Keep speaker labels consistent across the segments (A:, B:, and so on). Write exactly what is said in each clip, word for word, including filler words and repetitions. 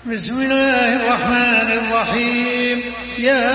A: بسم الله الرحمن الرحيم. يا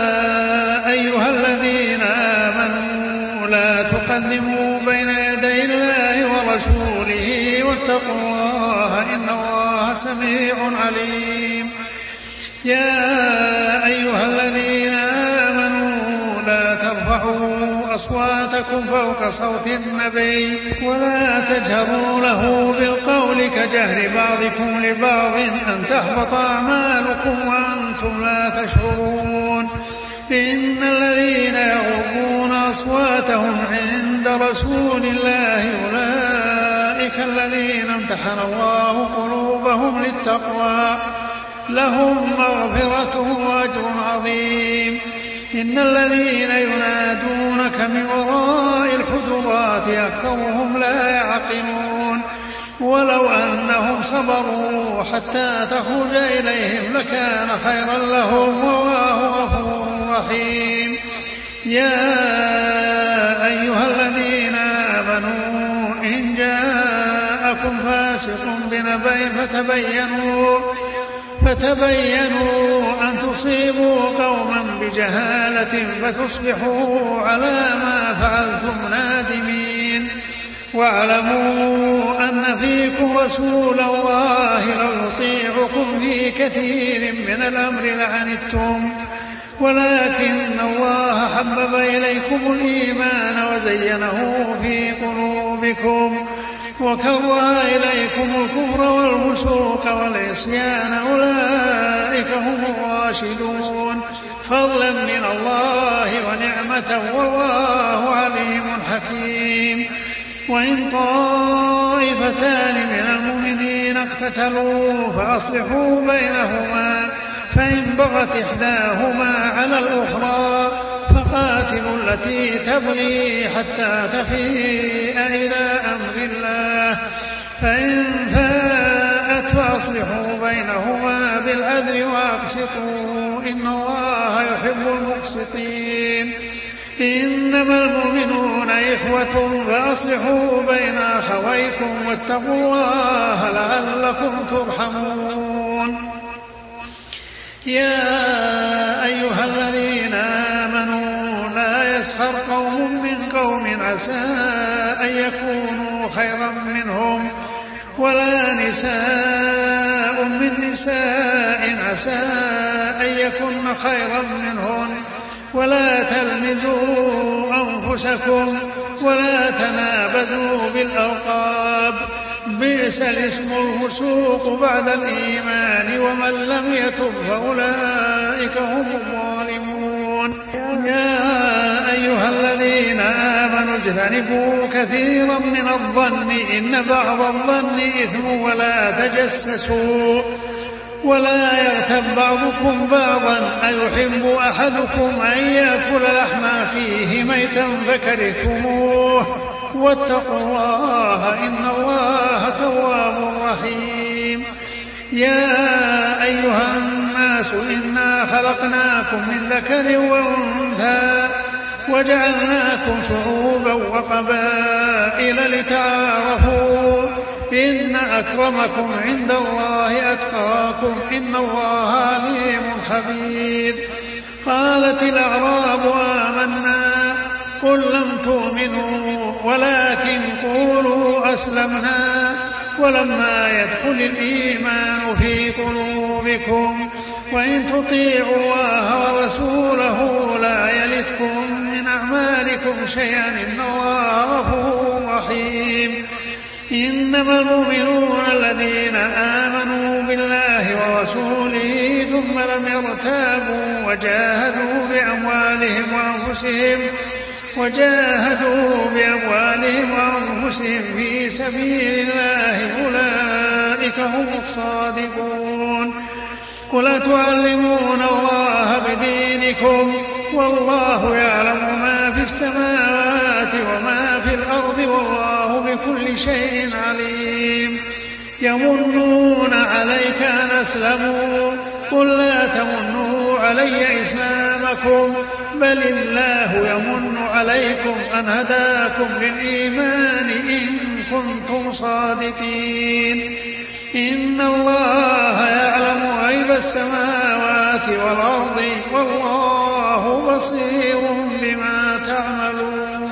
A: أيها الذين آمنوا لا تقدموا بين يدي الله ورسوله واتقوا الله إن الله سميع عليم. يا أيها الذين آمنوا لا ترفعوا أصواتكم فوق صوت النبي ولا تجهروا له بالقول كجهر بعضكم لبعض أن تحبط أعمالكم وأنتم لا تشعرون. إن الذين يغضون أصواتهم عند رسول الله أولئك الذين امتحن الله قلوبهم للتقوى لهم مغفرة وأجر عظيم. إن الذين ينادونك من وراء الحجرات أكثرهم لا يعقلون. ولو أنهم صبروا حتى تخرج إليهم لكان خيرا لهم والله غفور رحيم. يا أيها الذين آمنوا إن جاءكم فاسق بنبأ فتبينوا فتبينوا أن تصيبوا قوما بجهالة فتصبحوا على ما فعلتم نادمين. واعلموا أن فيكم رسول الله لو يطيعكم في كثير من الأمر لعنتم ولكن الله حبب إليكم الإيمان وزينه في قلوبكم وكره إليكم الكفر والفسوق والعصيان أولئك هم الراشدون فضلا من الله ونعمة والله عليم حكيم. وإن طائفتان من المؤمنين اقتتلوا فأصلحوا بينهما فإن بغت إحداهما على الأخرى فقاتلوا التي تبغي حتى تفيء إلى أمر الله فإن فاءت فأصلحوا بينهما بالعدل وأقسطوا إن الله يحب المقسطين. إنما المؤمنون إخوة فأصلحوا بين أخويكم واتقوا الله لعلكم ترحمون. يا أيها الذين آمنوا لا يسخر قوم من قوم عسى أن يكونوا خيرا منهم ولا نساء من نساء عسى أن يكن خيرا منهن ولا تلمزوا أنفسكم ولا تنابذوا بالألقاب بئس الاسم الفسوق بعد الإيمان ومن لم يتب فأولئك هم الظالمون. يا أيها الذين آمنوا اجتنبوا كثيرا من الظن إن بعض الظن إثم ولا تجسسوا ولا يغتب بعضكم بعضا أيحب أحدكم أن يأكل لحم أخيه ميتا فكرهتموه واتقوا الله إن الله تواب رحيم. يا أيها الناس إنا خلقناكم من ذكر وأنثى وجعلناكم شعوبا وقبائل لتعارفوا إن أكرمكم عند الله أتقاكم إن الله عليم خبير. قالت الأعراب آمنا قل لم تؤمنوا ولكن قولوا أسلمنا ولما يدخل الإيمان في قلوبكم وإن تطيعوا الله ورسوله لا يلتكم من أعمالكم شيئا إن الله غفور رحيم. إنما المؤمنون الذين آمنوا بالله ورسوله ثم لم يرتابوا وجاهدوا بأموالهم وأنفسهم وجاهدوا بأموالهم وأنفسهم في سبيل الله أولئك هم الصادقون. قل أتعلمون الله بدينكم والله يعلم ما في السماوات وما في الأرض والله بكل شيء عليم. يمنون عليك أن أسلموا قل لا تمنوا علي إسلامكم بل الله يمن عليكم أن هداكم للإيمان إن كنتم صادقين. إن الله يعلم والأرض والله بصير بما تعملون.